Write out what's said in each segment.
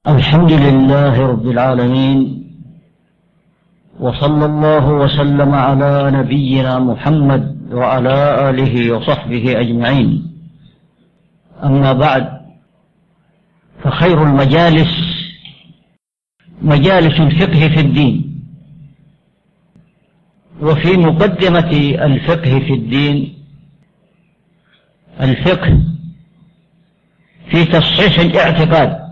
الحمد لله رب العالمين، وصلى الله وسلم على نبينا محمد وعلى آله وصحبه أجمعين. أما بعد، فخير المجالس مجالس الفقه في الدين. وفي مقدمة الفقه في الدين الفقه في تصحيح الاعتقاد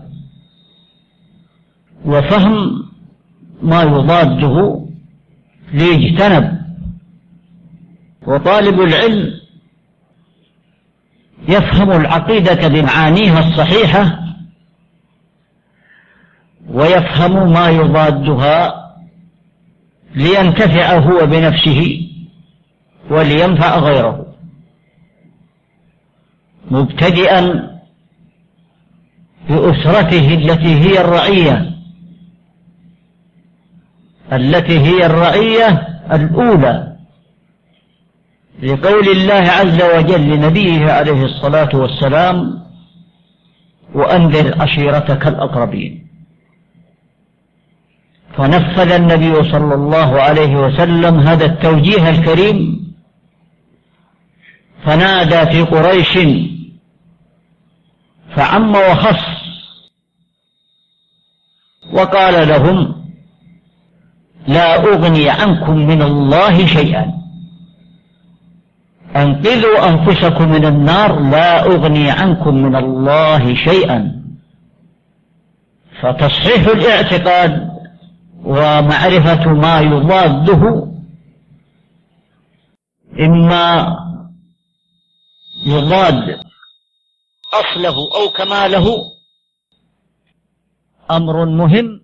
وفهم ما يضاده ليجتنب. وطالب العلم يفهم العقيدة بمعانيها الصحيحة ويفهم ما يضادها لينتفع هو بنفسه ولينفع غيره، مبتدئا بأسرته التي هي الرعية الأولى، لقول الله عز وجل لنبيه عليه الصلاة والسلام: وأنذر عشيرتك الأقربين. فنفذ النبي صلى الله عليه وسلم هذا التوجيه الكريم، فنادى في قريش فعم وخص، وقال لهم: لا أغني عنكم من الله شيئا، أنقذوا أنفسكم من النار، لا أغني عنكم من الله شيئا. فتصحيح الاعتقاد ومعرفة ما يضاده، إما يضاد أصله أو كماله، أمر مهم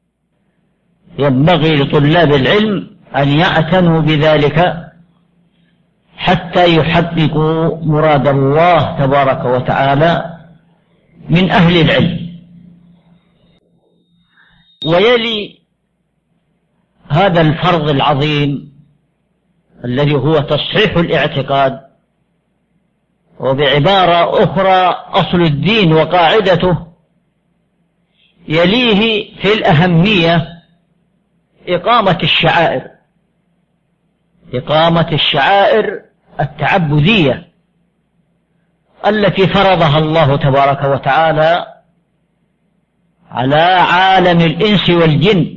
ينبغي لطلاب العلم أن يعتنوا بذلك حتى يحققوا مراد الله تبارك وتعالى من أهل العلم. ويلي هذا الفرض العظيم الذي هو تصحيح الاعتقاد، وبعبارة أخرى أصل الدين وقاعدته، يليه في الأهمية إقامة الشعائر التعبدية التي فرضها الله تبارك وتعالى على عالم الإنس والجن،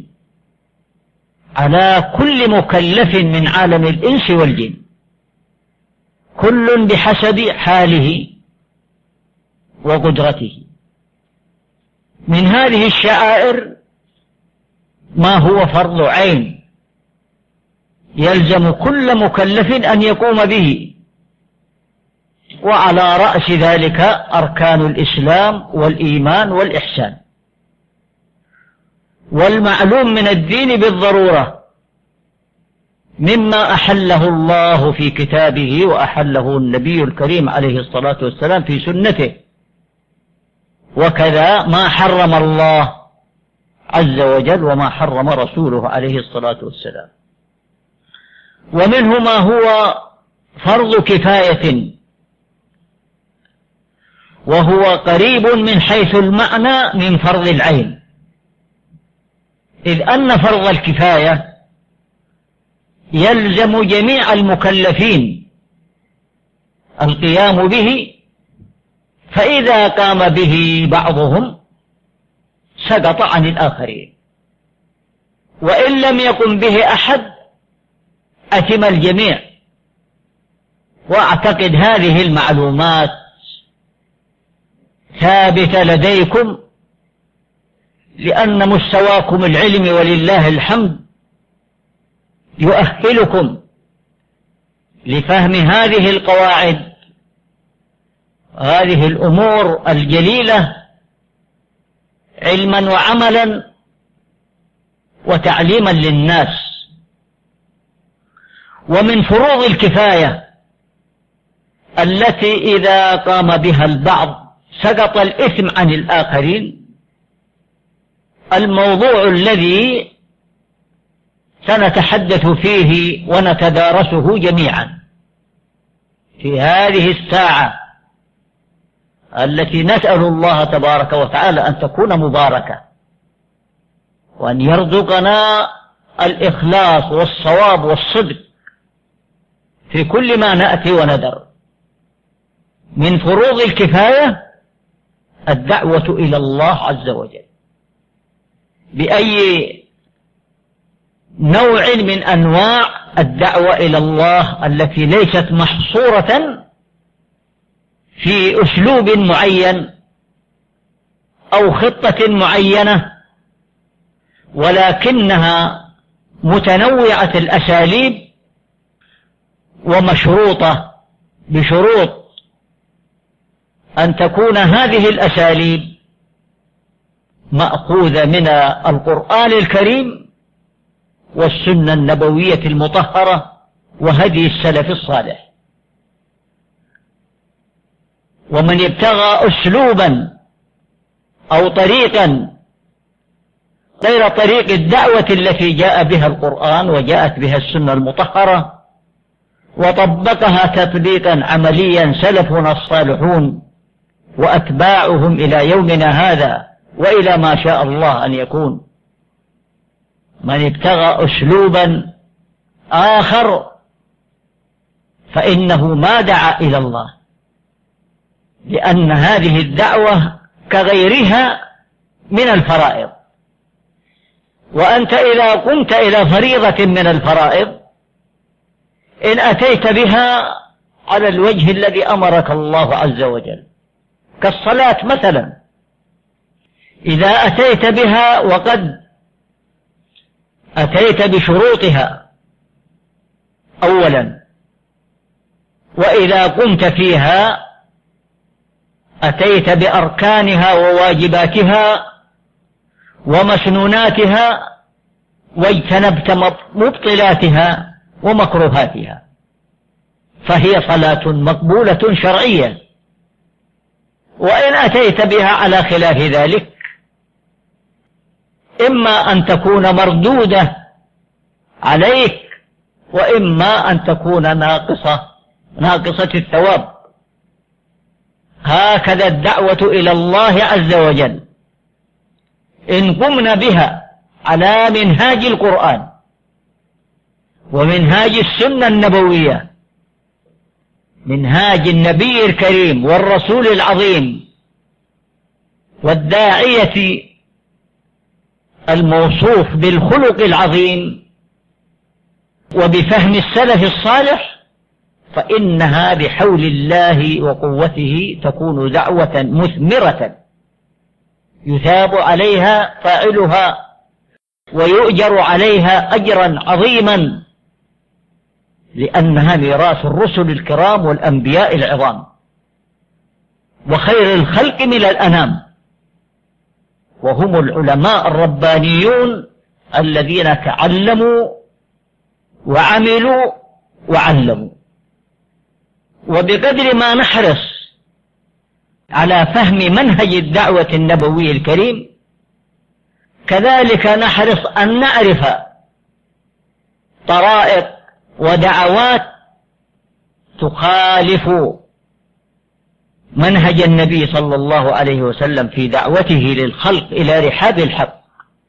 على كل مكلف من عالم الإنس والجن، كل بحسب حاله وقدرته. من هذه الشعائر ما هو فرض عين يلزم كل مكلف أن يقوم به، وعلى رأس ذلك أركان الإسلام والإيمان والإحسان. والمعلوم من الدين بالضرورة مما أحله الله في كتابه وأحله النبي الكريم عليه الصلاة والسلام في سنته، وكذا ما حرم الله عز وجل وما حرم رسوله عليه الصلاة والسلام. ومنه ما هو فرض كفاية، وهو قريب من حيث المعنى من فرض العين، إذ أن فرض الكفاية يلزم جميع المكلفين القيام به، فإذا قام به بعضهم سقط عن الآخرين، وإن لم يقم به أحد أثم الجميع. وأعتقد هذه المعلومات ثابتة لديكم، لأن مستواكم العلمي ولله الحمد يؤهلكم لفهم هذه القواعد، هذه الأمور الجليلة، علما وعملا وتعليما للناس. ومن فروض الكفاية التي إذا قام بها البعض سقط الإثم عن الآخرين الموضوع الذي سنتحدث فيه ونتدارسه جميعا في هذه الساعة التي نسأل الله تبارك وتعالى أن تكون مباركة. وأن يرزقنا الإخلاص والصواب والصدق في كل ما نأتي وندر. من فروض الكفاية الدعوة إلى الله عز وجل بأي نوع من أنواع الدعوة إلى الله التي ليست محصورة في أسلوب معين أو خطة معينة، ولكنها متنوعة الأساليب ومشروطة بشروط أن تكون هذه الأساليب مأخوذة من القرآن الكريم والسنة النبوية المطهرة وهدي السلف الصالح. ومن ابتغى أسلوبا أو طريقا غير طريق الدعوة التي جاء بها القرآن وجاءت بها السنة المطهرة وطبقها تطبيقا عمليا سلفنا الصالحون وأتباعهم إلى يومنا هذا وإلى ما شاء الله أن يكون، من ابتغى أسلوبا آخر فإنه ما دعا إلى الله، لأن هذه الدعوة كغيرها من الفرائض. وأنت إذا قمت إلى فريضة من الفرائض إن أتيت بها على الوجه الذي أمرك الله عز وجل كالصلاة مثلا، إذا أتيت بها وقد أتيت بشروطها أولا، وإذا قمت فيها أتيت بأركانها وواجباتها ومسنوناتها واجتنبت مبطلاتها ومكروهاتها، فهي صلاة مقبولة شرعيا. وإن أتيت بها على خلاف ذلك إما أن تكون مردودة عليك وإما أن تكون ناقصة الثواب. هكذا الدعوة إلى الله عز وجل إن قمنا بها على منهاج القرآن ومنهاج السنة النبوية، منهاج النبي الكريم والرسول العظيم والداعية الموصوف بالخلق العظيم وبفهم السلف الصالح، فإنها بحول الله وقوته تكون دعوة مثمرة يثاب عليها فاعلها ويؤجر عليها أجرا عظيما، لأنها ميراث الرسل الكرام والأنبياء العظام وخير الخلق من الأنام، وهم العلماء الربانيون الذين تعلموا وعملوا وعلموا. وبقدر ما نحرص على فهم منهج الدعوة النبوي الكريم كذلك نحرص أن نعرف طرائق ودعوات تخالف منهج النبي صلى الله عليه وسلم في دعوته للخلق إلى رحاب الحق،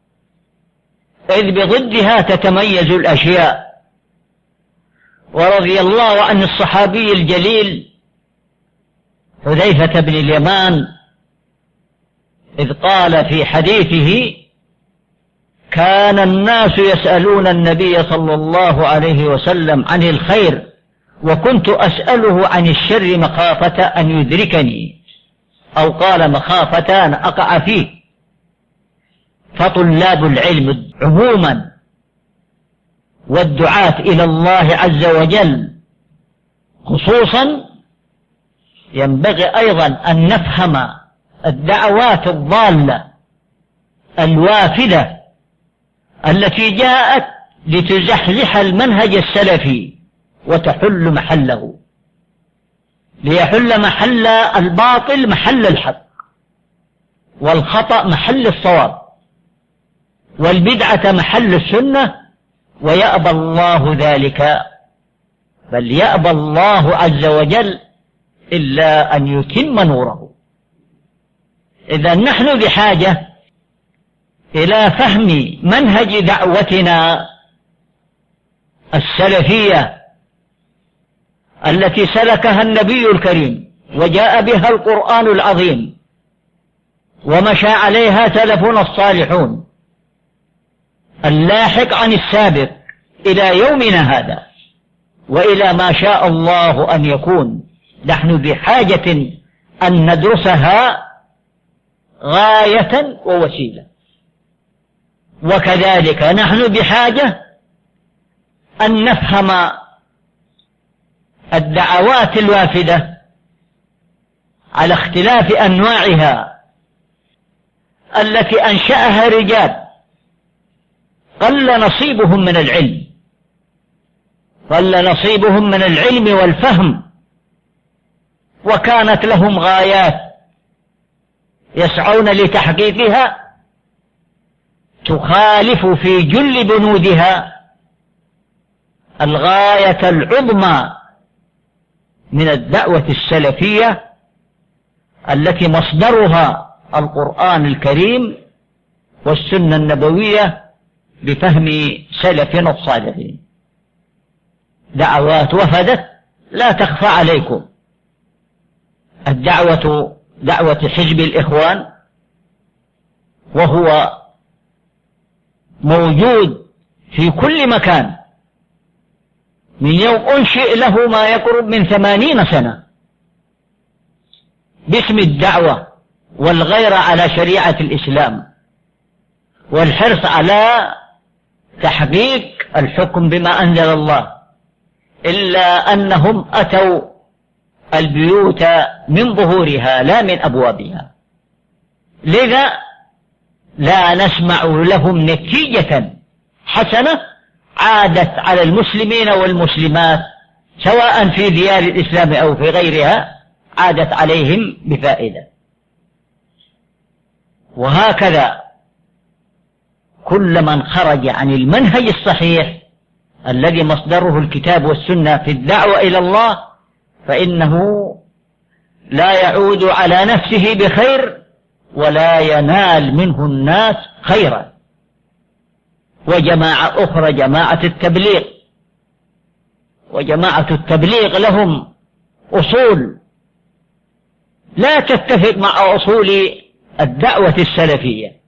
إذ بضدها تتميز الأشياء. ورضي الله عن الصحابي الجليل حذيفة بن اليمان إذ قال في حديثه: كان الناس يسألون النبي صلى الله عليه وسلم عن الخير وكنت أسأله عن الشر مخافة أن يدركني، أو قال مخافة أن أقع فيه. فطلاب العلم عموما والدعاة إلى الله عز وجل خصوصا ينبغي أيضا أن نفهم الدعوات الضالة الوافدة التي جاءت لتزحزح المنهج السلفي وتحل محله، ليحل محل الباطل محل الحق، والخطأ محل الصواب، والبدعة محل السنة، ويأبى الله ذلك، بل يأبى الله عز وجل إلا أن يتم نوره. إذا نحن بحاجة إلى فهم منهج دعوتنا السلفية التي سلكها النبي الكريم وجاء بها القرآن العظيم ومشى عليها سلفنا الصالحون اللاحق عن السابق إلى يومنا هذا وإلى ما شاء الله أن يكون. نحن بحاجة أن ندرسها غاية ووسيلة، وكذلك نحن بحاجة أن نفهم الدعوات الوافدة على اختلاف أنواعها التي أنشأها رجال قل نصيبهم من العلم والفهم، وكانت لهم غايات يسعون لتحقيقها تخالف في جل بنودها الغاية العظمى من الدعوة السلفية التي مصدرها القرآن الكريم والسنة النبوية بفهم سلفنا الصالحين. دعوات وفدت لا تخفى عليكم. الدعوة دعوة حزب الإخوان وهو موجود في كل مكان من يوم أنشئ له ما يقرب من 80 سنة باسم الدعوة والغيرة على شريعة الإسلام والحرص على تحقيق الحكم بما أنزل الله، إلا أنهم أتوا البيوت من ظهورها لا من أبوابها، لذا لا نسمع لهم نتيجة حسنة عادت على المسلمين والمسلمات سواء في ديار الإسلام أو في غيرها، عادت عليهم بفائدة. وهكذا كل من خرج عن المنهج الصحيح الذي مصدره الكتاب والسنة في الدعوة إلى الله فإنه لا يعود على نفسه بخير ولا ينال منه الناس خيرا. وجماعة أخرى جماعة التبليغ، وجماعة التبليغ لهم أصول لا تتفق مع أصول الدعوة السلفية،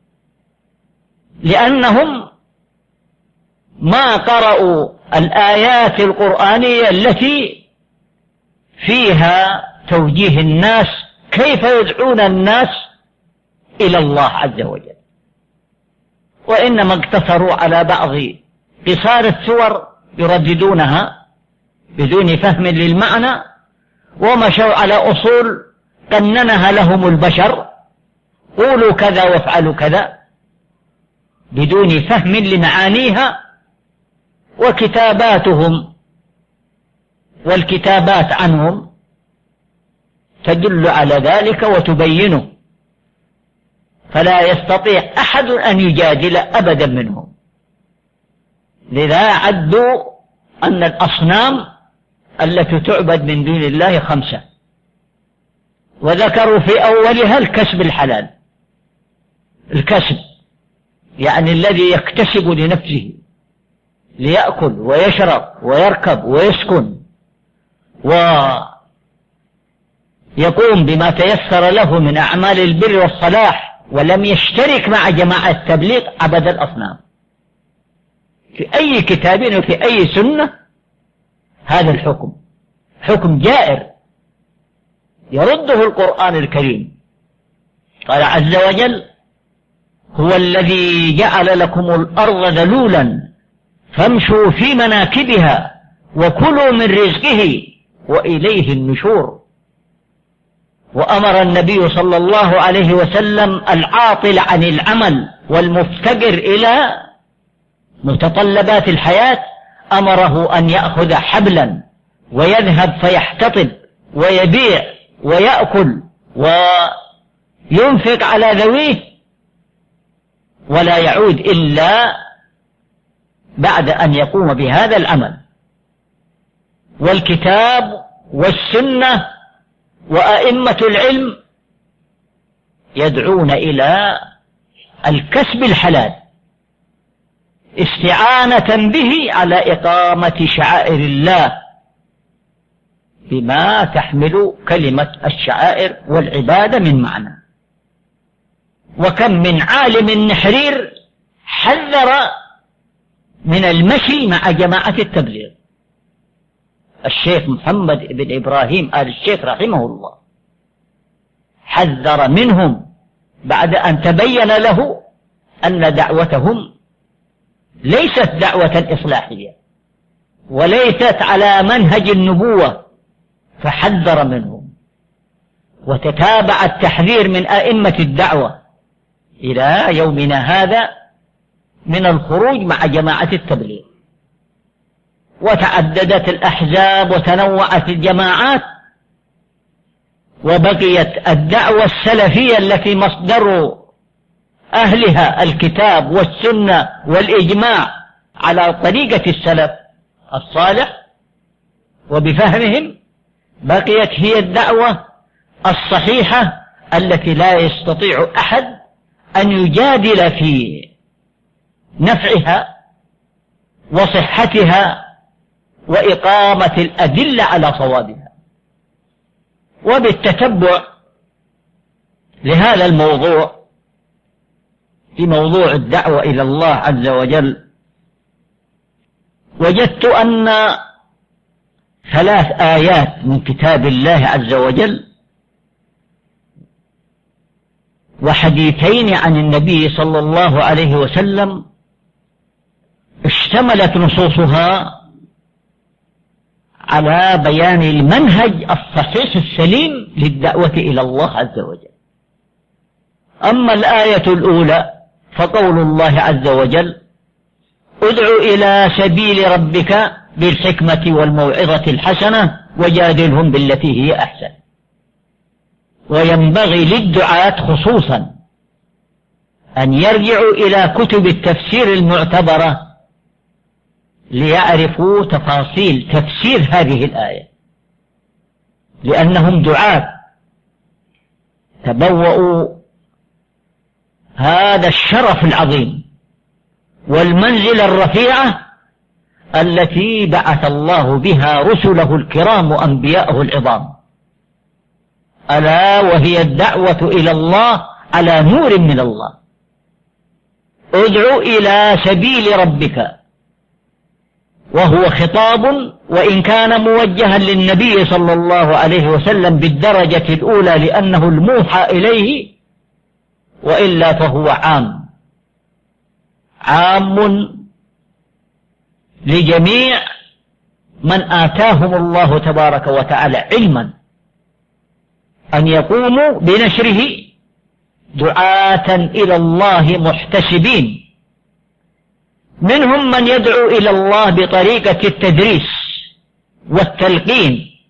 لأنهم ما قرأوا الآيات القرآنية التي فيها توجيه الناس كيف يدعون الناس إلى الله عز وجل، وإنما اقتصروا على بعض قصار السور يرددونها بدون فهم للمعنى، ومشوا على أصول قننها لهم البشر، قولوا كذا وافعلوا كذا بدون فهم لمعانيها. وكتاباتهم والكتابات عنهم تدل على ذلك وتبينه، فلا يستطيع أحد أن يجادل أبدا منهم. لذا عدوا أن الأصنام التي تعبد من دون الله 5، وذكروا في أولها الكسب الحلال. الكسب يعني الذي يكتسب لنفسه ليأكل ويشرب ويركب ويسكن ويقوم بما تيسر له من أعمال البر والصلاح، ولم يشترك مع جماعة التبليغ عبد الأصنام. في أي كتاب وفي أي سنة هذا الحكم حكم جائر يرده القرآن الكريم. قال عز وجل: هو الذي جعل لكم الأرض ذلولا فامشوا في مناكبها وكلوا من رزقه وإليه النشور. وأمر النبي صلى الله عليه وسلم العاطل عن العمل والمفتقر إلى متطلبات الحياة، أمره أن يأخذ حبلا ويذهب فيحتطب ويبيع ويأكل وينفق على ذويه، ولا يعود إلا بعد أن يقوم بهذا العمل. والكتاب والسنة وأئمة العلم يدعون إلى الكسب الحلال استعانة به على إقامة شعائر الله بما تحمل كلمة الشعائر والعبادة من معنى. وكم من عالم نحرير حذر من المشي مع جماعة التبليغ. الشيخ محمد بن إبراهيم آل الشيخ رحمه الله حذر منهم بعد أن تبين له أن دعوتهم ليست دعوة إصلاحية وليست على منهج النبوة، فحذر منهم. وتتابع التحذير من أئمة الدعوة إلى يومنا هذا من الخروج مع جماعة التبليغ، وتعددت الأحزاب وتنوعت الجماعات، وبقيت الدعوة السلفية التي مصدر أهلها الكتاب والسنة والإجماع على طريقة السلف الصالح وبفهمهم، بقيت هي الدعوة الصحيحة التي لا يستطيع أحد أن يجادل في نفعها وصحتها وإقامة الأدلة على صوابها. وبالتتبع لهذا الموضوع في موضوع الدعوة إلى الله عز وجل، وجدت أن 3 آيات من كتاب الله عز وجل وحديثين عن النبي صلى الله عليه وسلم اشتملت نصوصها على بيان المنهج الصحيح السليم للدعوة إلى الله عز وجل. أما الآية الأولى فقول الله عز وجل: ادع إلى سبيل ربك بالحكمة والموعظة الحسنة وجادلهم بالتي هي أحسن. وينبغي للدعاة خصوصا أن يرجعوا إلى كتب التفسير المعتبرة ليعرفوا تفاصيل تفسير هذه الآية، لأنهم دعاة تبوأوا هذا الشرف العظيم والمنزلة الرفيعة التي بعث الله بها رسله الكرام وأنبياءه العظام، ألا وهي الدعوة إلى الله على نور من الله. ادع إلى سبيل ربك، وهو خطاب وإن كان موجها للنبي صلى الله عليه وسلم بالدرجة الأولى لأنه الموحى إليه، وإلا فهو عام لجميع من آتاهم الله تبارك وتعالى علما أن يقوموا بنشره دعاة إلى الله محتسبين. منهم من يدعو إلى الله بطريقة التدريس والتلقين،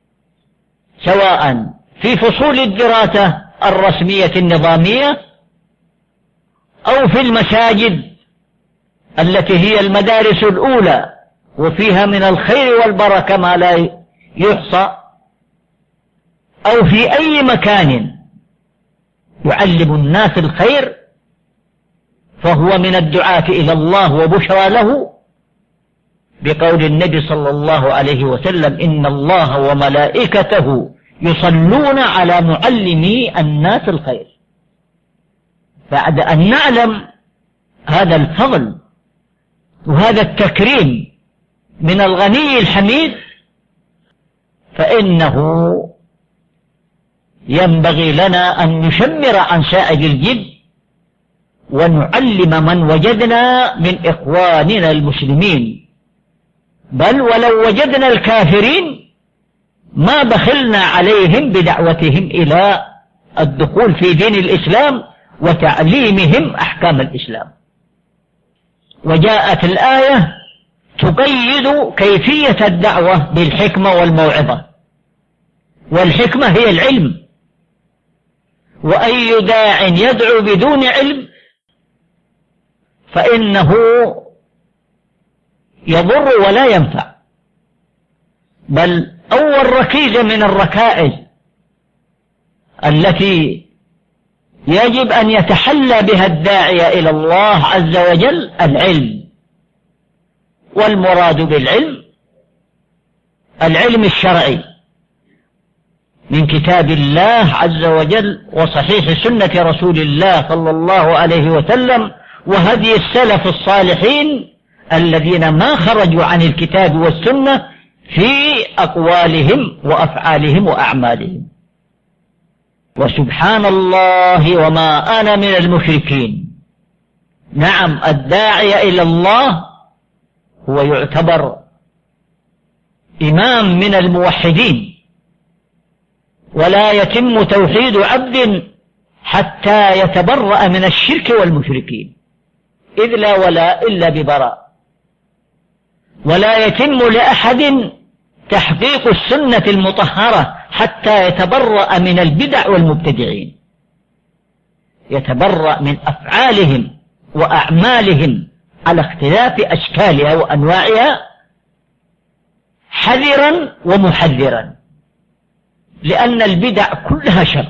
سواء في فصول الدراسة الرسمية النظامية أو في المساجد التي هي المدارس الأولى وفيها من الخير والبركة ما لا يحصى، أو في أي مكان يعلم الناس الخير، فهو من الدعاة إلى الله وبشرى له، بقول النبي صلى الله عليه وسلم: إن الله وملائكته يصلون على معلمي الناس الخير. بعد أن نعلم هذا الفضل وهذا التكريم من الغني الحميد، فإنه ينبغي لنا أن نشمر عن سائر الجد ونعلم من وجدنا من إخواننا المسلمين، بل ولو وجدنا الكافرين ما بخلنا عليهم بدعوتهم إلى الدخول في دين الإسلام وتعليمهم أحكام الإسلام. وجاءت الآية تقيد كيفية الدعوة بالحكمة والموعظة، والحكمة هي العلم، وأي داع يدعو بدون علم فإنه يضر ولا ينفع. بل أول ركيزة من الركائز التي يجب أن يتحلى بها الداعية إلى الله عز وجل العلم. والمراد بالعلم العلم الشرعي من كتاب الله عز وجل وصحيح سنة رسول الله صلى الله عليه وسلم وهدي السلف الصالحين الذين ما خرجوا عن الكتاب والسنة في أقوالهم وأفعالهم وأعمالهم. وسبحان الله وما أنا من المشركين. نعم، الداعي إلى الله هو يعتبر إمام من الموحدين، ولا يتم توحيد عبد حتى يتبرأ من الشرك والمشركين، إذ لا ولاء إلا ببراء. ولا يتم لأحد تحقيق السنة المطهرة حتى يتبرأ من البدع والمبتدعين، يتبرأ من أفعالهم وأعمالهم على اختلاف أشكالها وأنواعها حذرا ومحذرا، لأن البدع كلها شر،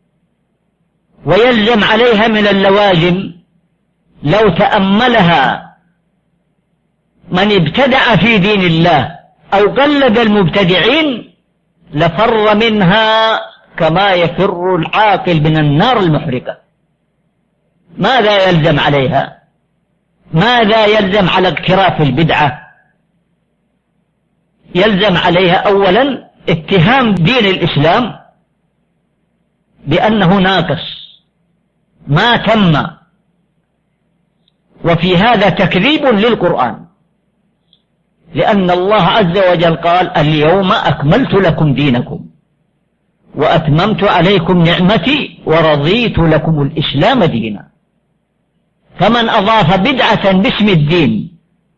ويلزم عليها من اللوازم لو تأملها من ابتدع في دين الله أو قلد المبتدعين لفر منها كما يفر العاقل من النار المحرقة. ماذا يلزم عليها؟ ماذا يلزم على اقتراف البدعة؟ يلزم عليها أولا اتهام دين الإسلام بأنه ناقص ما تم، وفي هذا تكذيب للقرآن، لأن الله عز وجل قال اليوم أكملت لكم دينكم وأتممت عليكم نعمتي ورضيت لكم الإسلام دينا. فمن أضاف بدعة باسم الدين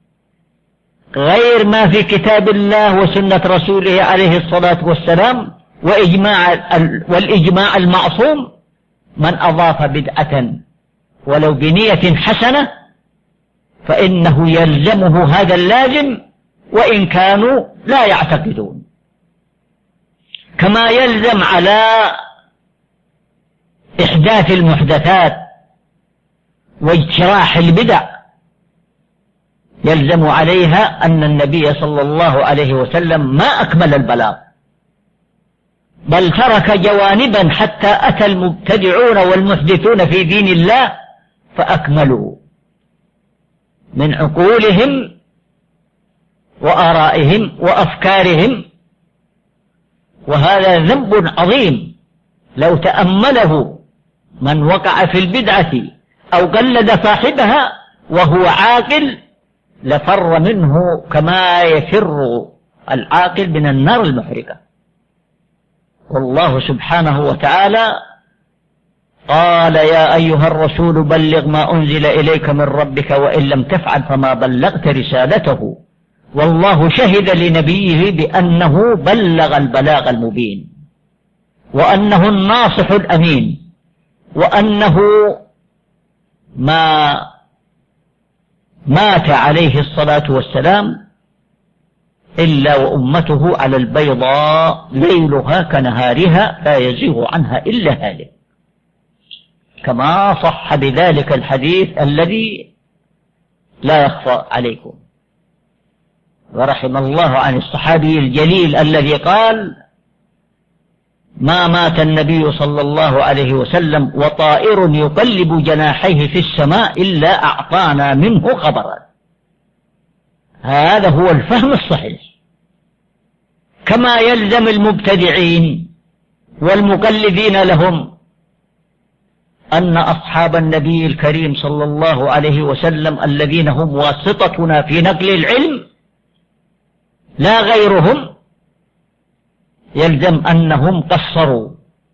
غير ما في كتاب الله وسنة رسوله عليه الصلاة والسلام والإجماع المعصوم، من أضاف بدعة ولو بنية حسنة فإنه يلزمه هذا اللازم وإن كانوا لا يعتقدون. كما يلزم على إحداث المحدثات واجتراح البدع يلزم عليها أن النبي صلى الله عليه وسلم ما أكمل البلاغ، بل ترك جوانبا حتى أتى المبتدعون والمحدثون في دين الله فأكملوا من عقولهم وآرائهم وأفكارهم، وهذا ذنب عظيم لو تأمله من وقع في البدعة أو قلد صاحبها وهو عاقل لفر منه كما يفر العاقل من النار المحرقة. والله سبحانه وتعالى قال يا أيها الرسول بلغ ما أنزل إليك من ربك وإن لم تفعل فما بلغت رسالته والله شهد لنبيه بأنه بلغ البلاغ المبين وأنه الناصح الأمين، وأنه ما مات عليه الصلاة والسلام إلا وأمته على البيضاء ليلها كنهارها لا يزيغ عنها إلا هالك، كما صح بذلك الحديث الذي لا يخفى عليكم. ورحم الله عن الصحابي الجليل الذي قال ما مات النبي صلى الله عليه وسلم وطائر يقلب جناحيه في السماء إلا أعطانا منه خبرا. هذا هو الفهم الصحيح. كما يلزم المبتدعين والمقلدين لهم أن أصحاب النبي الكريم صلى الله عليه وسلم الذين هم واسطتنا في نقل العلم لا غيرهم يلزم أنهم قصروا،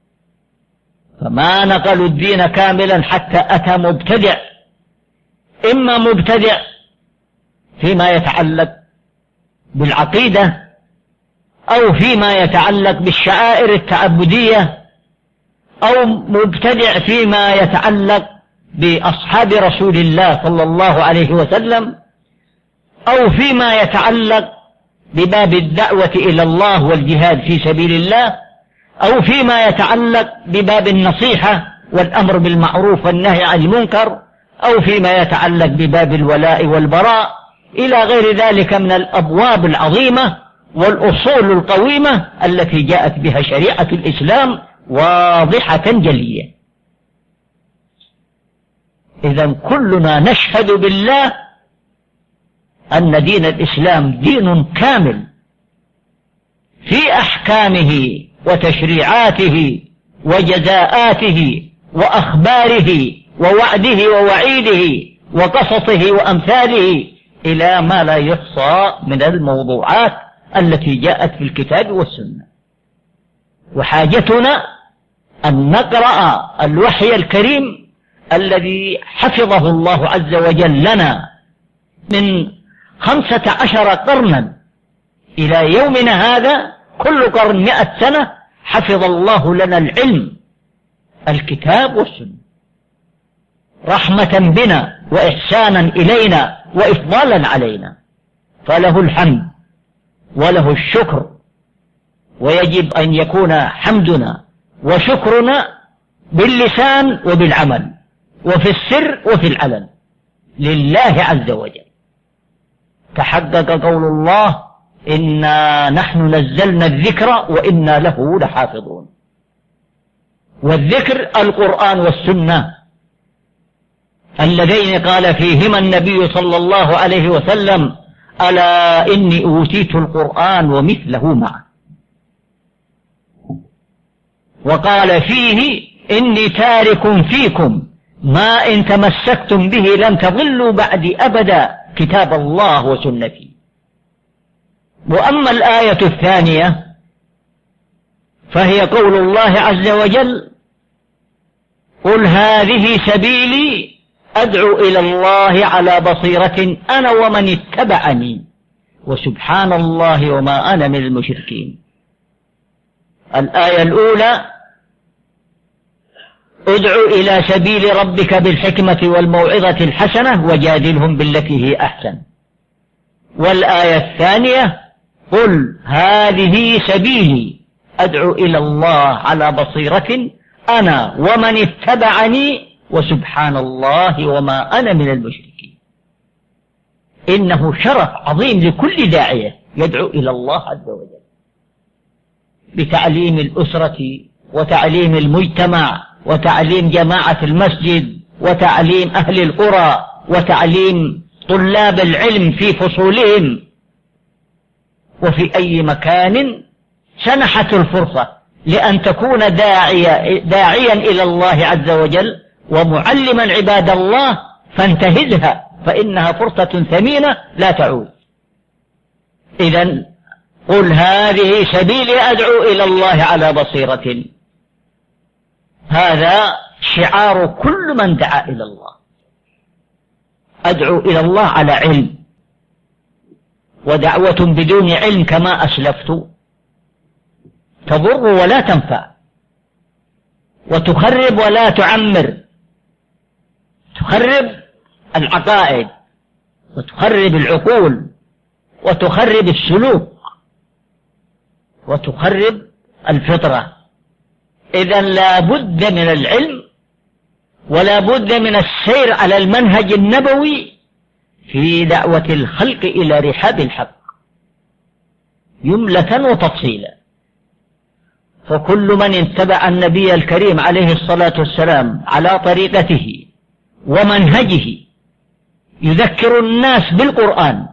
فما نقلوا الدين كاملا حتى أتى مبتدع، إما مبتدع فيما يتعلق بالعقيدة أو فيما يتعلق بالشعائر التعبدية، أو مبتدع فيما يتعلق بأصحاب رسول الله صلى الله عليه وسلم، أو فيما يتعلق بباب الدعوة إلى الله والجهاد في سبيل الله، أو فيما يتعلق بباب النصيحة والأمر بالمعروف والنهي عن المنكر، أو فيما يتعلق بباب الولاء والبراء، إلى غير ذلك من الأبواب العظيمة والأصول القويمة التي جاءت بها شريعة الإسلام واضحة جلية. إذن كلنا نشهد بالله أن دين الإسلام دين كامل في أحكامه وتشريعاته وجزاءاته وأخباره ووعده ووعيده وقصصه وأمثاله إلى ما لا يحصى من الموضوعات التي جاءت في الكتاب والسنة. وحاجتنا أن نقرأ الوحي الكريم الذي حفظه الله عز وجل لنا من 15 قرنا إلى يومنا هذا، كل قرن 100 سنة حفظ الله لنا العلم، الكتاب والسنة، رحمة بنا وإحسانا إلينا وإفضالا علينا، فله الحمد وله الشكر. ويجب أن يكون حمدنا وشكرنا باللسان وبالعمل، وفي السر وفي العلن، لله عز وجل. تحقق قول الله: إنا نحن نزلنا الذكر وإنا له لحافظون. والذكر القرآن والسنة اللذين قال فيهما النبي صلى الله عليه وسلم: ألا إني أوتيت القرآن ومثله معه. وقال فيه: إني تارك فيكم ما إن تمسكتم به لن تضلوا بعدي أبدا، كتاب الله وسنتي. وأما الآية الثانية فهي قول الله عز وجل: قل هذه سبيلي أدعو إلى الله على بصيرة أنا ومن اتبعني وسبحان الله وما أنا من المشركين. الآية الأولى: ادعو إلى سبيل ربك بالحكمة والموعظة الحسنة وجادلهم بالتي هي أحسن. والآية الثانية: قل هذه سبيلي أدعو إلى الله على بصيرة أنا ومن اتبعني وسبحان الله وما أنا من المشركين. إنه شرف عظيم لكل داعية يدعو إلى الله عز وجل بتعليم الأسرة وتعليم المجتمع وتعليم جماعة المسجد وتعليم أهل القرى وتعليم طلاب العلم في فصولهم، وفي أي مكان سنحت الفرصة لأن تكون داعيا إلى الله عز وجل ومعلما عباد الله، فانتهزها، فإنها فرصة ثمينة لا تعود. إذن قل هذه سبيلي أدعو إلى الله على بصيرة، هذا شعار كل من دعا إلى الله. أدعو إلى الله على علم، ودعوة بدون علم كما أسلفت تضر ولا تنفع، وتخرب ولا تعمر، تخرب العقائد وتخرب العقول وتخرب السلوك وتخرب الفطرة. إذن لا بد من العلم ولا بد من السير على المنهج النبوي في دعوة الخلق إلى رحاب الحق جملة وتفصيلا. فكل من اتبع النبي الكريم عليه الصلاة والسلام على طريقته ومنهجه يذكر الناس بالقرآن،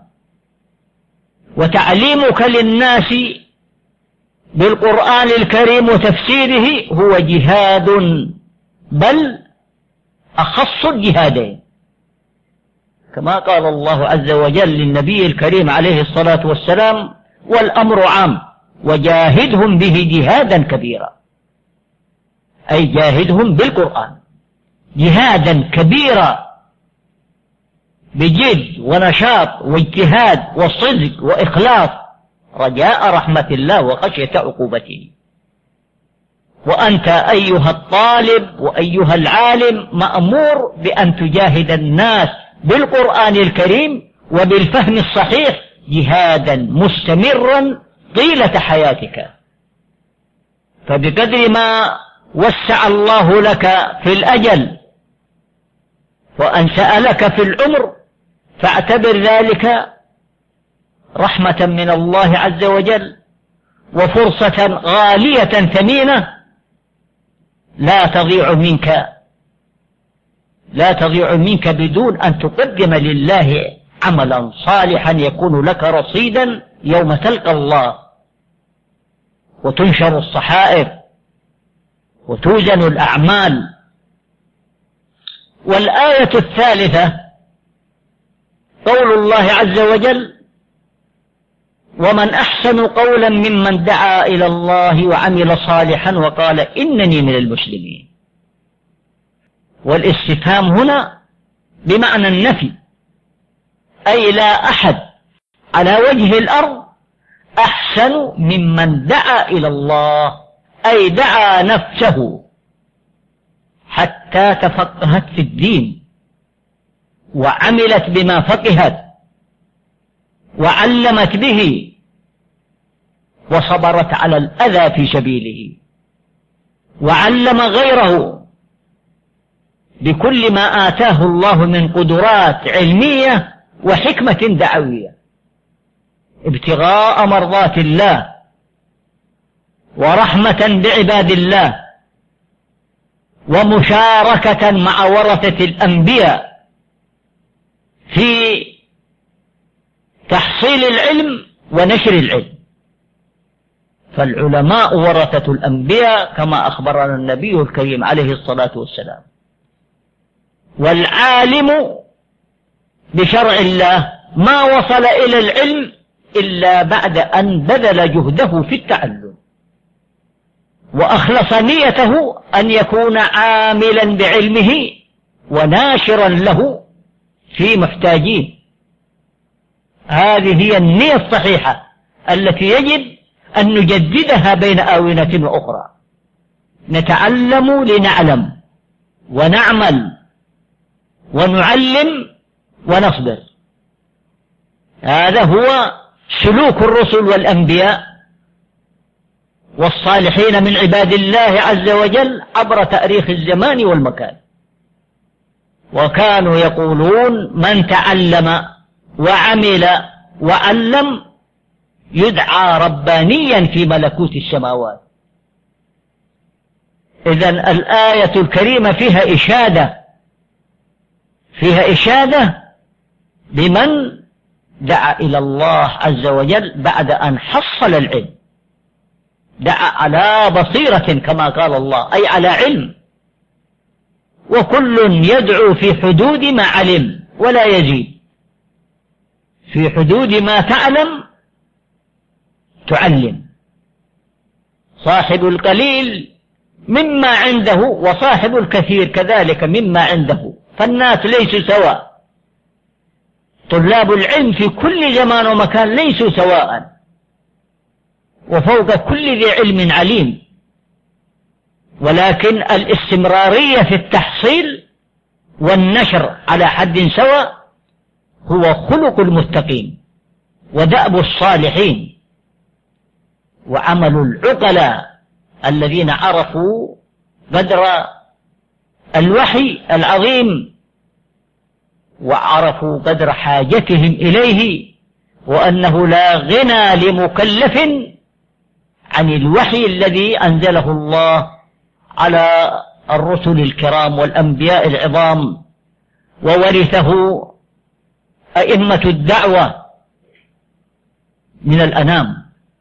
وتعليمك للناس بالقرآن الكريم وتفسيره هو جهاد، بل أخص الجهادين، كما قال الله عز وجل للنبي الكريم عليه الصلاة والسلام: والأمر عام وجاهدهم به جهادا كبيرا، أي جاهدهم بالقرآن جهادا كبيرا بجد ونشاط واجتهاد وصدق وإخلاص رجاء رحمة الله وخشية عقوبته. وأنت أيها الطالب وأيها العالم مأمور بأن تجاهد الناس بالقرآن الكريم وبالفهم الصحيح جهادا مستمرا طيلة حياتك. فبقدر ما وسع الله لك في الأجل وأنشأ لك في العمر، فاعتبر ذلك رحمة من الله عز وجل وفرصة غالية ثمينة لا تضيع منك بدون أن تقدم لله عملا صالحا يكون لك رصيدا يوم تلقى الله وتنشر الصحائف وتوزن الأعمال. والآية الثالثة قول الله عز وجل: ومن أحسن قولا ممن دعا إلى الله وعمل صالحا وقال إنني من المسلمين. والاستفهام هنا بمعنى النفي، أي لا أحد على وجه الأرض أحسن ممن دعا إلى الله، أي دعا نفسه حتى تفقهت في الدين وعملت بما فقهت وعلمت به وصبرت على الأذى في سبيله وعلم غيره بكل ما آتاه الله من قدرات علمية وحكمة دعوية ابتغاء مرضات الله ورحمة بعباد الله ومشاركة مع ورثة الأنبياء في تحصيل العلم ونشر العلم. فالعلماء ورثة الأنبياء كما أخبرنا النبي الكريم عليه الصلاة والسلام. والعالم بشرع الله ما وصل إلى العلم إلا بعد أن بذل جهده في التعلم وأخلص نيته أن يكون عاملا بعلمه وناشرا له في محتاجين. هذه هي النية الصحيحة التي يجب أن نجددها بين آونة وأخرى. نتعلم لنعلم ونعمل ونعلم ونصبر. هذا هو سلوك الرسل والأنبياء والصالحين من عباد الله عز وجل عبر تاريخ الزمان والمكان. وكانوا يقولون: من تعلم وعمل وعلم يدعى ربانيا في ملكوت السماوات. إذن الآية الكريمة فيها إشادة لمن دعا إلى الله عز وجل بعد أن حصل العلم، دعا على بصيرة كما قال الله، أي على علم. وكل يدعو في حدود ما علم ولا يزيد، في حدود ما تعلم تعلم. صاحب القليل مما عنده وصاحب الكثير كذلك مما عنده، فالناس ليسوا سواء. طلاب العلم في كل زمان ومكان ليسوا سواء، وفوق كل ذي علم عليم، ولكن الاستمرارية في التحصيل والنشر على حد سواء هو خلق المتقين ودأب الصالحين وعمل العقلاء الذين عرفوا قدر الوحي العظيم وعرفوا قدر حاجتهم إليه، وأنه لا غنى لمكلف عن الوحي الذي أنزله الله على الرسل الكرام والأنبياء العظام وورثه أئمة الدعوة من الأنام.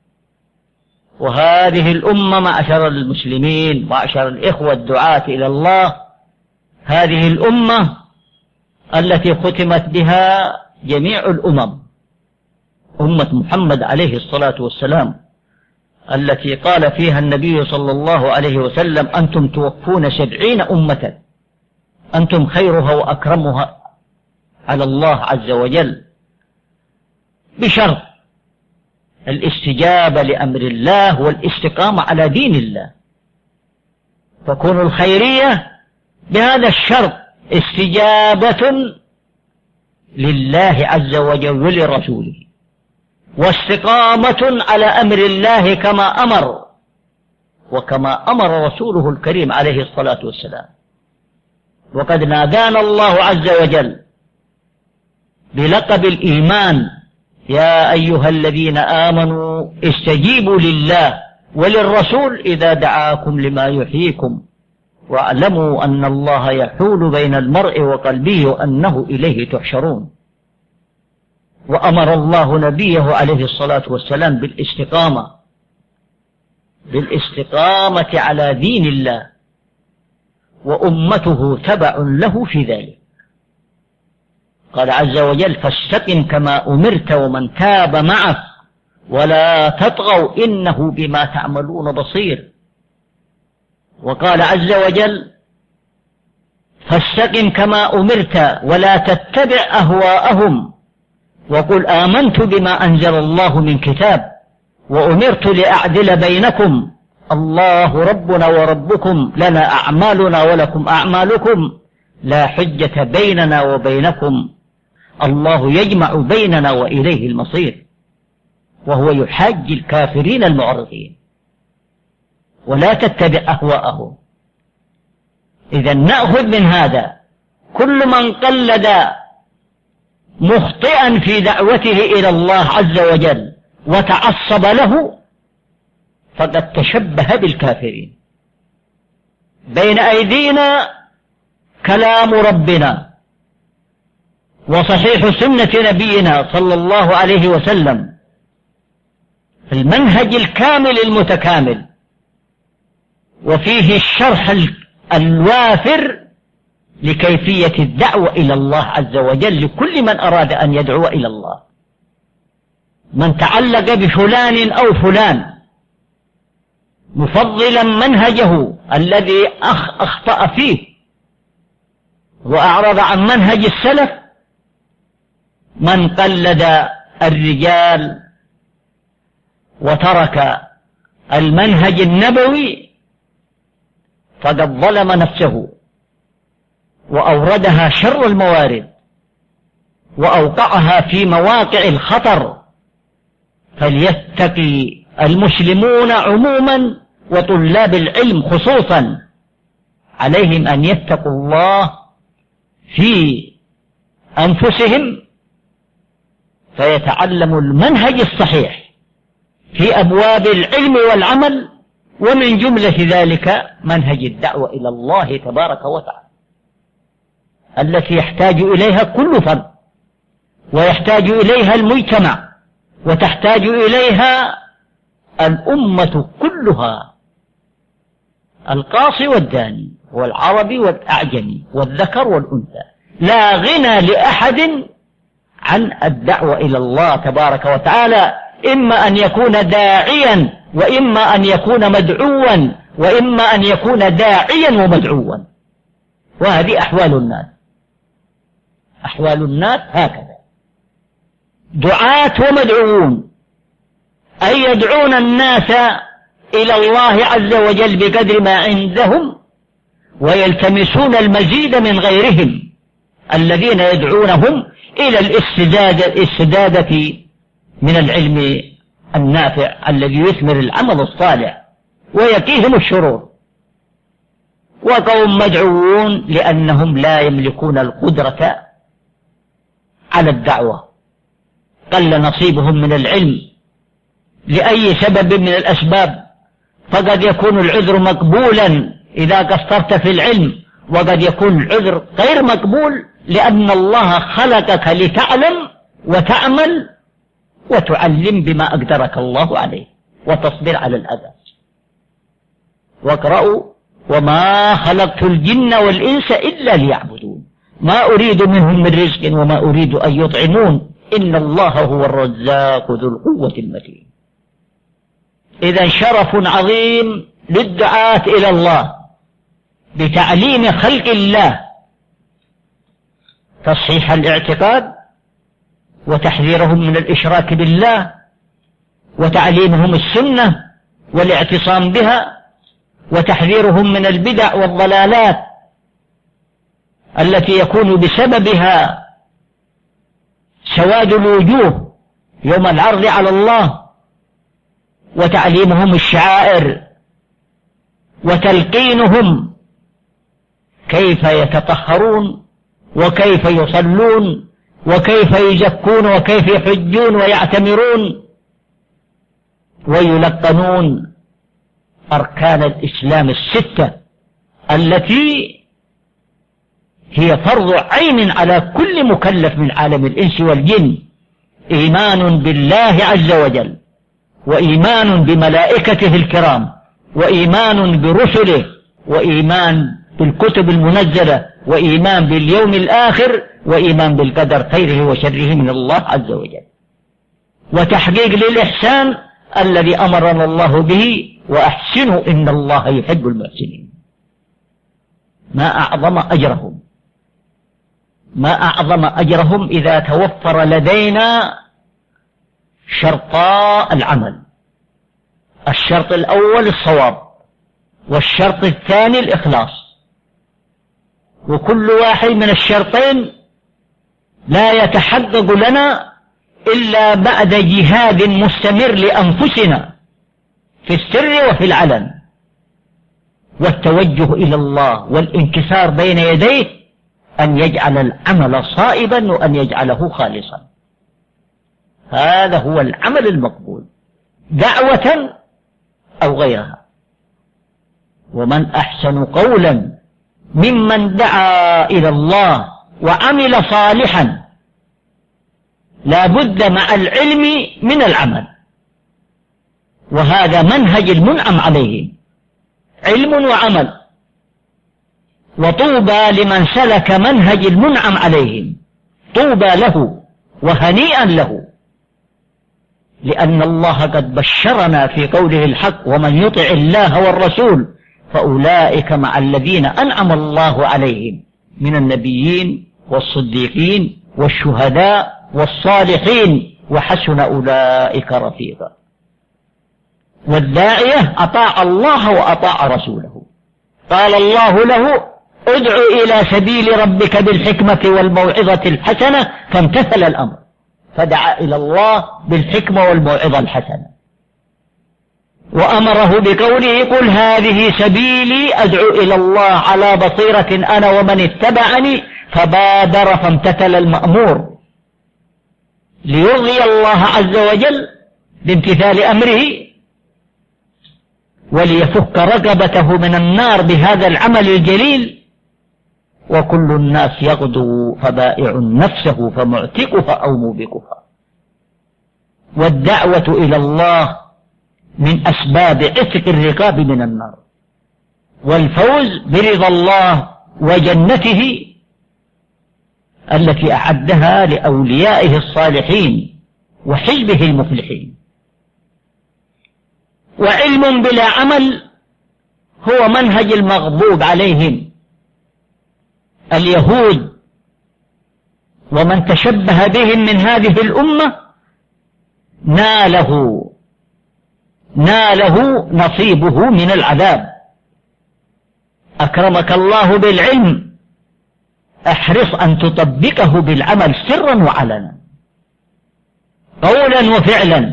وهذه الأمة معشر المسلمين، معشر الإخوة الدعاة إلى الله، هذه الأمة التي ختمت بها جميع الأمم، أمة محمد عليه الصلاة والسلام، التي قال فيها النبي صلى الله عليه وسلم: أنتم توفون 70 أمة أنتم خيرها وأكرمها على الله عز وجل، بشرط الاستجابة لأمر الله والاستقامة على دين الله. تكون الخيرية بهذا الشرط: استجابة لله عز وجل ولرسوله، واستقامة على أمر الله كما أمر، وكما أمر رسوله الكريم عليه الصلاة والسلام. وقد نادانا الله عز وجل بلقب الإيمان: يا أيها الذين آمنوا استجيبوا لله وللرسول إذا دعاكم لما يحييكم واعلموا أن الله يحول بين المرء وقلبه وأنه إليه تحشرون. وأمر الله نبيه عليه الصلاة والسلام بالاستقامة على دين الله، وأمته تبع له في ذلك. قال عز وجل: فاستقم كما أمرت ومن تاب معك ولا تطغوا إنه بما تعملون بصير. وقال عز وجل: فاستقم كما أمرت ولا تتبع أهواءهم وقل آمنت بما أنزل الله من كتاب وأمرت لأعدل بينكم الله ربنا وربكم لنا أعمالنا ولكم أعمالكم لا حجة بيننا وبينكم الله يجمع بيننا وإليه المصير. وهو يحاج الكافرين المعرضين: ولا تتبع أهواءهم. إذن نأخذ من هذا كل من قلد مخطئا في دعوته إلى الله عز وجل وتعصب له فقد تشبه بالكافرين. بين أيدينا كلام ربنا وصحيح سنة نبينا صلى الله عليه وسلم في المنهج الكامل المتكامل، وفيه الشرح الوافر لكيفية الدعوة إلى الله عز وجل لكل من أراد أن يدعو إلى الله. من تعلق بفلان أو فلان مفضلا منهجه الذي أخطأ فيه وأعرض عن منهج السلف، من قلد الرجال وترك المنهج النبوي فقد ظلم نفسه وأوردها شر الموارد وأوقعها في مواقع الخطر. فليتقي المسلمون عموما وطلاب العلم خصوصا عليهم أن يتقوا الله في أنفسهم فيتعلموا المنهج الصحيح في أبواب العلم والعمل، ومن جملة ذلك منهج الدعوة إلى الله تبارك وتعالى التي يحتاج إليها كل فرد ويحتاج إليها المجتمع وتحتاج إليها الأمة كلها، القاصي والداني والعربي والأعجمي والذكر والأنثى. لا غنى لأحد عن الدعوة إلى الله تبارك وتعالى، إما أن يكون داعيا وإما أن يكون مدعوا وإما أن يكون داعيا ومدعوا. وهذه أحوال الناس هكذا، دعاة ومدعوون، أي يدعون الناس إلى الله عز وجل بقدر ما عندهم ويلتمسون المزيد من غيرهم الذين يدعونهم إلى الاستزادة من العلم النافع الذي يثمر العمل الصالح ويقيهم الشرور. وقوم مدعوون لأنهم لا يملكون القدرة على الدعوة، قل نصيبهم من العلم لأي سبب من الأسباب، فقد يكون العذر مقبولا إذا قصرت في العلم، وقد يكون العذر غير مقبول لأن الله خلقك لتعلم وتعمل وتعلم بما أقدرك الله عليه وتصبر على الأذى. واقرأوا: وما خلقت الجن والإنس إلا ليعبدون ما أريد منهم من رزق وما أريد أن يطعمون إن الله هو الرزاق ذو القوة المتين. إذا شرف عظيم للدعاة إلى الله بتعليم خلق الله تصحيح الاعتقاد وتحذيرهم من الإشراك بالله وتعليمهم السنة والاعتصام بها وتحذيرهم من البدع والضلالات التي يكون بسببها سواد الوجوه يوم العرض على الله، وتعليمهم الشعائر وتلقينهم كيف يتطهرون وكيف يصلون وكيف يزكون وكيف يحجون ويعتمرون، ويلقنون أركان الإسلام الستة التي هي فرض عين على كل مكلف من عالم الإنس والجن: إيمان بالله عز وجل، وإيمان بملائكته الكرام، وإيمان برسله، وإيمان بالكتب المنزلة، وإيمان باليوم الآخر، وإيمان بالقدر خيره وشره من الله عز وجل، وتحقيق للإحسان الذي أمرنا الله به: وأحسنوا إن الله يحب المحسنين. ما أعظم أجرهم، ما أعظم أجرهم إذا توفر لدينا شرطا العمل: الشرط الأول الصواب، والشرط الثاني الإخلاص. وكل واحد من الشرطين لا يتحقق لنا إلا بعد جهاد مستمر لأنفسنا في السر وفي العلن، والتوجه إلى الله والانكسار بين يديه، أن يجعل العمل صائبا وأن يجعله خالصا. هذا هو العمل المقبول، دعوة أو غيرها. ومن أحسن قولا ممن دعا إلى الله وعمل صالحا. لا بد مع العلم من العمل، وهذا منهج المنعم عليه: علم وعمل. وطوبى لمن سلك منهج المنعم عليهم، طوبى له وهنيئا له، لأن الله قد بشرنا في قوله الحق: ومن يطع الله والرسول فأولئك مع الذين أنعم الله عليهم من النبيين والصديقين والشهداء والصالحين وحسن أولئك رفيقا. والداعية أطاع الله وأطاع رسوله. قال الله له: ادع إلى سبيل ربك بالحكمة والموعظة الحسنة، فامتثل الأمر فدعا إلى الله بالحكمة والموعظة الحسنة، وأمره بقوله: قل هذه سبيلي أدعو إلى الله على بصيرة أنا ومن اتبعني، فبادر فامتثل المأمور ليرضي الله عز وجل بامتثال أمره، وليفك رقبته من النار بهذا العمل الجليل. وكل الناس يغدو فبائع نفسه فمعتقها أو موبقها. والدعوة إلى الله من أسباب عتق الرقاب من النار والفوز برضا الله وجنته التي أعدها لأوليائه الصالحين وحزبه المفلحين. وعلم بلا عمل هو منهج المغضوب عليهم اليهود ومن تشبه بهم من هذه الأمة، ناله نصيبه من العذاب. أكرمك الله بالعلم، احرص أن تطبقه بالعمل سرا وعلنا، قولا وفعلا،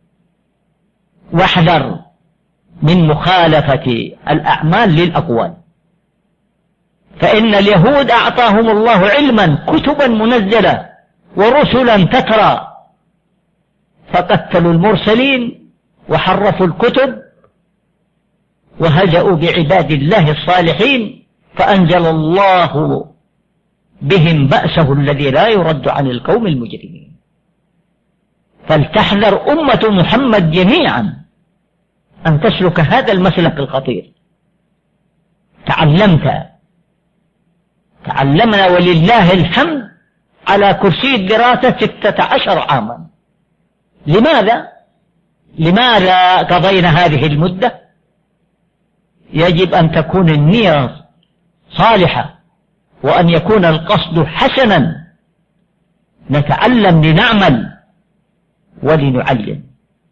واحذر من مخالفة الأعمال للأقوال. فإن اليهود أعطاهم الله علما، كتبا منزلة ورسلا تترى، فقتلوا المرسلين وحرفوا الكتب وهزأوا بعباد الله الصالحين، فأنزل الله بهم بأسه الذي لا يرد عن القوم المجرمين. فلتحذر أمة محمد جميعا أن تسلك هذا المسلك الخطير. تعلمنا ولله الحمد على كرسي الدراسة 16 عاما. لماذا قضينا هذه المدة؟ يجب أن تكون النية صالحة وأن يكون القصد حسنا، نتعلم لنعمل ولنعلم،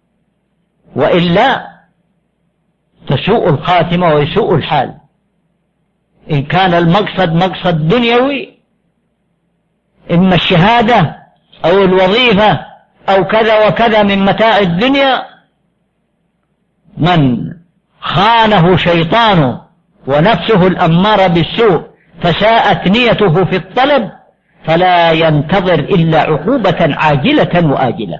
وإلا تسوء الخاتمة ويسوء الحال. إن كان المقصد مقصد دنيوي، إما الشهادة أو الوظيفة أو كذا وكذا من متاع الدنيا، من خانه شيطانه ونفسه الأمارة بالسوء فساءت نيته في الطلب فلا ينتظر إلا عقوبة عاجلة وآجلة.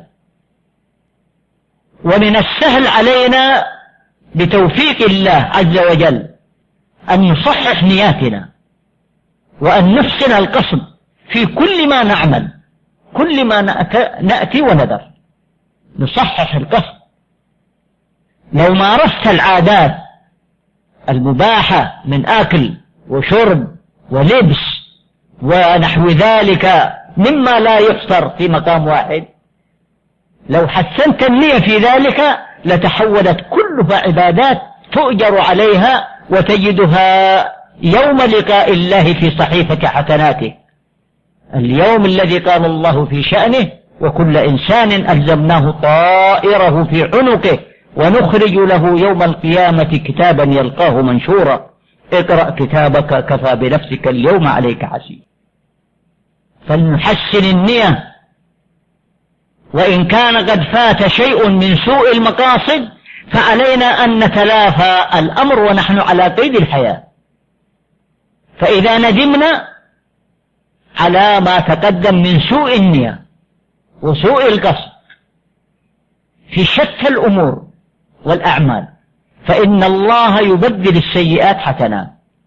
ومن السهل علينا بتوفيق الله عز وجل أن نصحح نياتنا وأن نحسن القصد في كل ما نعمل، كل ما نأتي ونذر نصحح القصد. لو مارست العادات المباحة من أكل وشرب ولبس ونحو ذلك مما لا يحصر في مقام واحد، لو حسنت النية في ذلك لتحولت كلها عبادات تؤجر عليها وتجدها يوم لقاء الله في صحيفة حسناته، اليوم الذي قال الله في شأنه: وكل إنسان ألزمناه طائره في عنقه ونخرج له يوم القيامة كتابا يلقاه منشورا اقرأ كتابك كفى بنفسك اليوم عليك حسيبا. فلنحسن النية، وإن كان قد فات شيء من سوء المقاصد فعلينا أن نتلافى الأمر ونحن على قيد الحياة. فإذا ندمنا على ما تقدم من سوء النية وسوء القصد في شتى الأمور والأعمال فإن الله يبدل السيئات حسنات.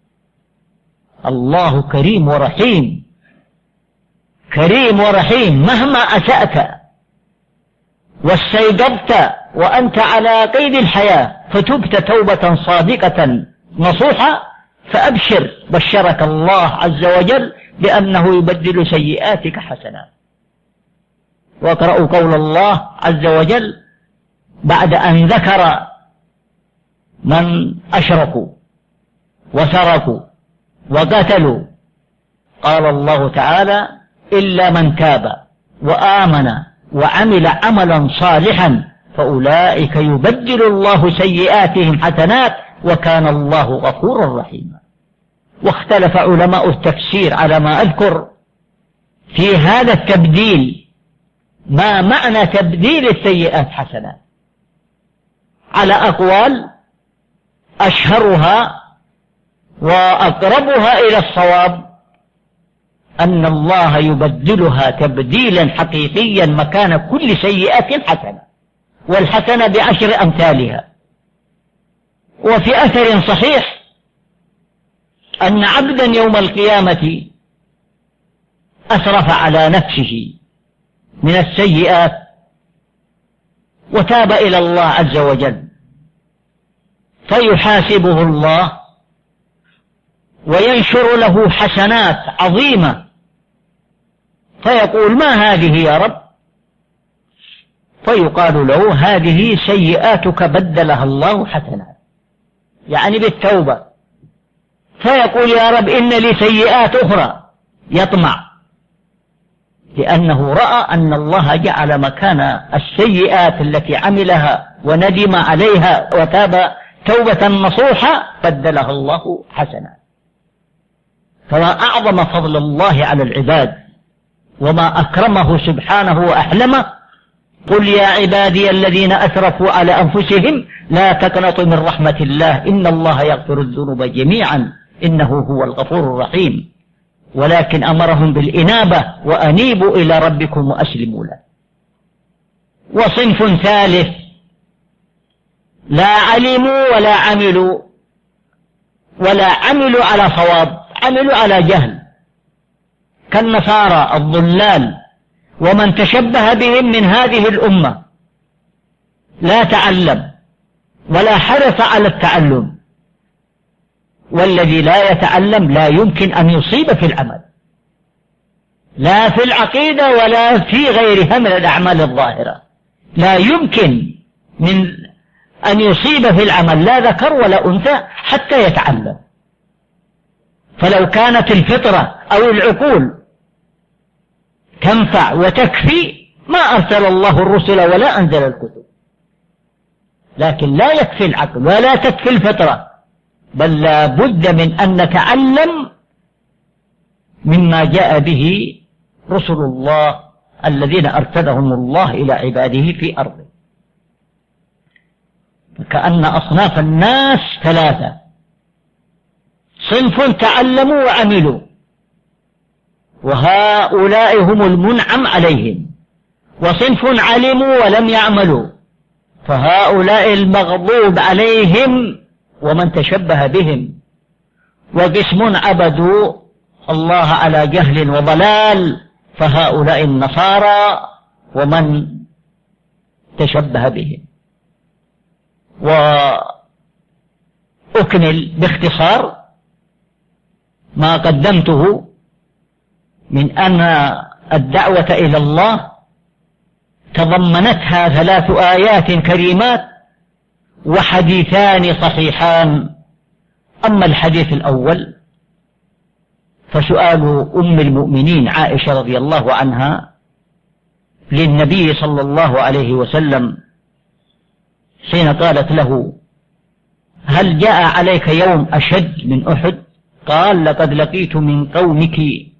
الله كريم ورحيم، كريم ورحيم. مهما أسأت واستيقظت وأنت على قيد الحياة فتبت توبة صادقة نصوحة فأبشر، بشرك الله عز وجل بأنه يبدل سيئاتك حسنات. واقرأوا قول الله عز وجل بعد أن ذكر من أشركوا وسرقوا وقتلوا، قال الله تعالى: إلا من تاب وآمن وعمل عملا صالحا فأولئك يبدل الله سيئاتهم حسنات وكان الله غفورا رحيما. واختلف علماء التفسير على ما أذكر في هذا التبديل، ما معنى تبديل السيئات حسنات، على أقوال أشهرها وأقربها إلى الصواب أن الله يبدلها تبديلا حقيقيا مكان كل سيئة حسنة، والحسنة ب10 أمثالها. وفي أثر صحيح أن عبدا يوم القيامة أسرف على نفسه من السيئات وتاب إلى الله عز وجل فيحاسبه الله وينشر له حسنات عظيمة، فيقول: ما هذه يا رب؟ فيقال له: هذه سيئاتك بدلها الله حسنات، يعني بالتوبة. فيقول: يا رب إن لي سيئات أخرى، يطمع لأنه رأى أن الله جعل مكان السيئات التي عملها وندم عليها وتاب توبة نصوحة بدلها الله حسنات. فما أعظم فضل الله على العباد وما أكرمه سبحانه وأحلمه. قل يا عبادي الذين أسرفوا على أنفسهم لا تقنطوا من رحمة الله إن الله يغفر الذنوب جميعا إنه هو الغفور الرحيم، ولكن أمرهم بالإنابة وأنيبوا إلى ربكم وأسلموا له. وصنف ثالث لا علموا ولا عملوا على صواب، عملوا على جهل، كالنصارى الضلال ومن تشبه بهم من هذه الأمة، لا تعلم ولا حرص على التعلم. والذي لا يتعلم لا يمكن أن يصيب في العمل، لا في العقيدة ولا في غيرها من الأعمال الظاهرة، لا يمكن من أن يصيب في العمل لا ذكر ولا أنثى حتى يتعلم. فلو كانت الفطرة أو العقول تنفع وتكفي ما أرسل الله الرسل ولا أنزل الكتب، لكن لا يكفي العقل ولا تكفي الفطرة، بل لا بد من أن نتعلم مما جاء به رسل الله الذين أرسلهم الله إلى عباده في أرضه. كأن أصناف الناس ثلاثة: صنف تعلموا وعملوا، وهؤلاء هم المنعم عليهم، وصنف علموا ولم يعملوا، فهؤلاء المغضوب عليهم ومن تشبه بهم، وقسم عبدوا الله على جهل وضلال، فهؤلاء النصارى ومن تشبه بهم. وأكمل باختصار ما قدمته من أن الدعوة إلى الله تضمنتها 3 آيات كريمات وحديثان صحيحان. أما الحديث الأول فسؤال أم المؤمنين عائشة رضي الله عنها للنبي صلى الله عليه وسلم حين قالت له: هل جاء عليك يوم أشد من أحد؟ قال: لقد لقيت من قومك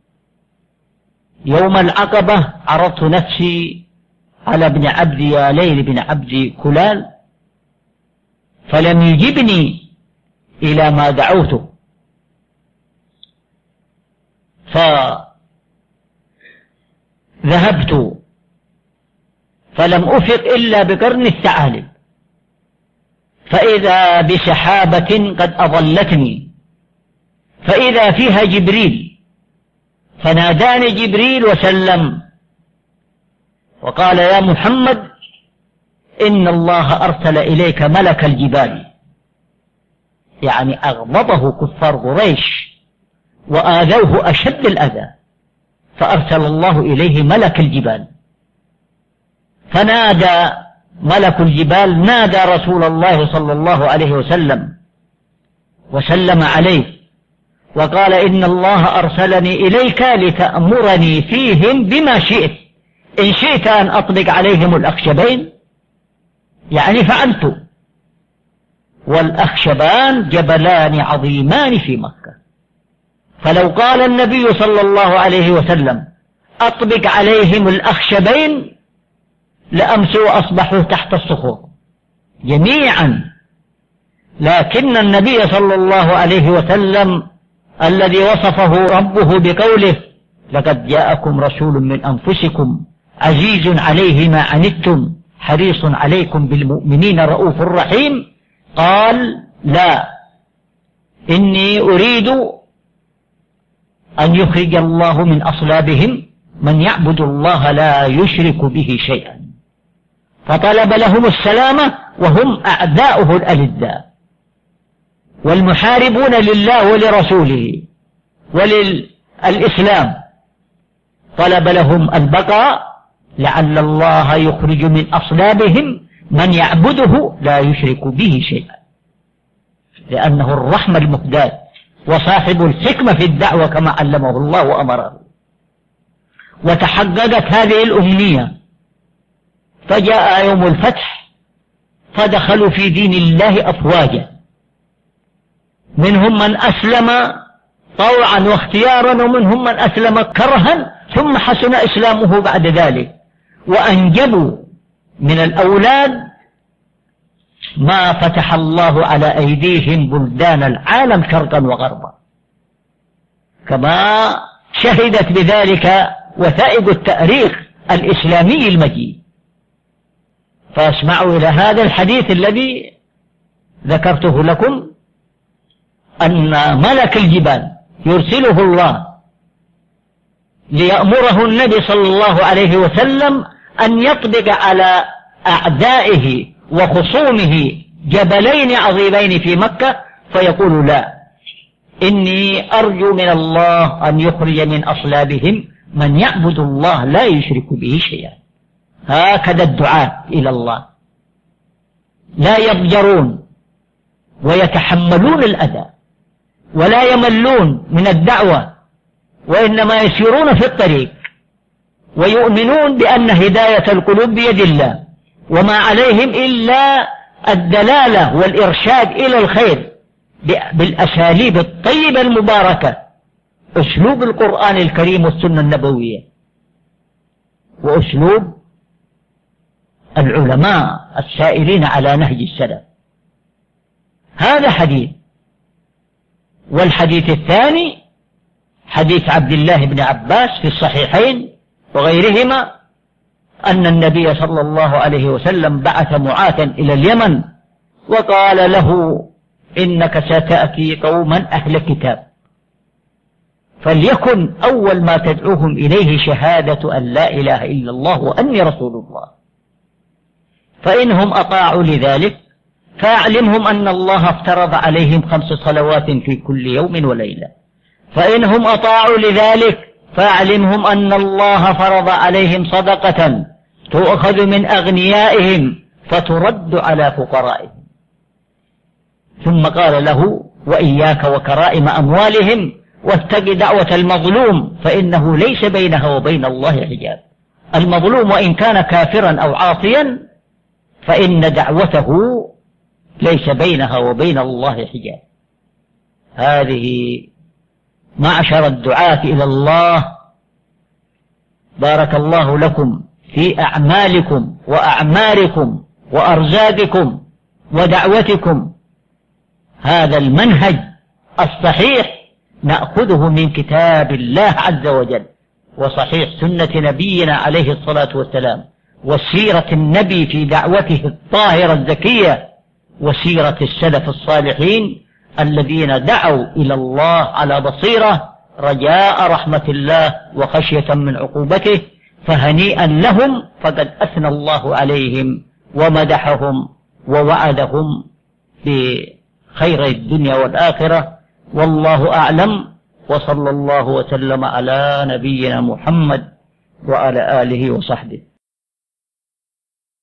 يوم العقبة عرضت نفسي على ابن عبد ياليل بن عبد كلال فلم يجبني إلى ما دعوته، فذهبت فلم أفق إلا بقرن الثعالب، فإذا بسحابة قد أظلتني، فإذا فيها جبريل، فناداني جبريل وسلم وقال: يا محمد إن الله أرسل إليك ملك الجبال، يعني أغضبه كفار قريش وآذوه أشد الأذى، فأرسل الله إليه ملك الجبال، فنادى ملك الجبال، نادى رسول الله صلى الله عليه وسلم وسلم عليه وقال: إن الله أرسلني إليك لتأمرني فيهم بما شئت، إن شئت أن أطبق عليهم الأخشبين، يعني فعلت. والأخشبان جبلان عظيمان في مكة، فلو قال النبي صلى الله عليه وسلم أطبق عليهم الأخشبين لأمسوا وأصبحوا تحت الصخور جميعا، لكن النبي صلى الله عليه وسلم الذي وصفه ربه بقوله: لقد جاءكم رسول من أنفسكم عزيز عليه ما عنتم حريص عليكم بالمؤمنين رؤوف رحيم، قال: لا، إني أريد أن يخرج الله من أصلابهم من يعبد الله لا يشرك به شيئا، فطلب لهم السلامة وهم أعداؤه الألداء والمحاربون لله ولرسوله وللإسلام، طلب لهم البقاء لعل الله يخرج من أصلابهم من يعبده لا يشرك به شيئا، لأنه الرحمة المهداة وصاحب الحكمة في الدعوة كما علمه الله وأمره. وتحققت هذه الأمنية، فجاء يوم الفتح فدخلوا في دين الله أفواجا، منهم من أسلم طوعا واختيارا، ومنهم من أسلم كرها ثم حسن إسلامه بعد ذلك، وأنجبوا من الأولاد ما فتح الله على أيديهم بلدان العالم شرقا وغربا، كما شهدت بذلك وثائق التاريخ الإسلامي المجيد. فاسمعوا إلى هذا الحديث الذي ذكرته لكم، أن ملك الجبال يرسله الله ليأمره النبي صلى الله عليه وسلم أن يطبق على أعدائه وخصومه جبلين عظيمين في مكة، فيقول: لا، إني أرجو من الله أن يخرج من أصلابهم من يعبد الله لا يشرك به شيئا. هكذا الدعاء إلى الله، لا يضجرون ويتحملون الأذى ولا يملون من الدعوة، وإنما يسيرون في الطريق ويؤمنون بأن هداية القلوب بيد الله، وما عليهم إلا الدلالة والإرشاد إلى الخير بالأساليب الطيبة المباركة، أسلوب القرآن الكريم والسنة النبوية، وأسلوب العلماء السائرين على نهج السلف. هذا حديث. والحديث الثاني حديث عبد الله بن عباس في الصحيحين وغيرهما أن النبي صلى الله عليه وسلم بعث معاذا إلى اليمن وقال له إنك ستأتي قوما أهل كتاب، فليكن أول ما تدعوهم إليه شهادة أن لا إله إلا الله وأني رسول الله، فإنهم أطاعوا لذلك فأعلمهم أن الله افترض عليهم 5 صلوات في كل يوم وليلة، فإنهم أطاعوا لذلك فأعلمهم أن الله فرض عليهم صدقة تؤخذ من أغنيائهم فترد على فقرائهم. ثم قال له وإياك وكرائم أموالهم واتق دعوة المظلوم فإنه ليس بينها وبين الله حجاب. المظلوم وإن كان كافرا أو عاصيا فإن دعوته ليس بينها وبين الله حجاب. هذه معشر الدعاة إلى الله بارك الله لكم في أعمالكم وأعماركم وأرزاقكم ودعوتكم. هذا المنهج الصحيح نأخذه من كتاب الله عز وجل وصحيح سنة نبينا عليه الصلاة والسلام وسيرة النبي في دعوته الطاهرة الزكية وسيرة السلف الصالحين الذين دعوا إلى الله على بصيرة رجاء رحمة الله وخشية من عقوبته، فهنيئا لهم فقد أثنى الله عليهم ومدحهم ووعدهم بخير الدنيا والآخرة. والله أعلم، وصلى الله وسلم على نبينا محمد وعلى آله وصحبه.